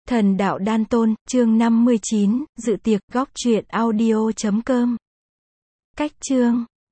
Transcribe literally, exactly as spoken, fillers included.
Thần đạo đan tôn, chương năm mươi chín, dự tiệc, góc truyện audio chấm com. Cách chương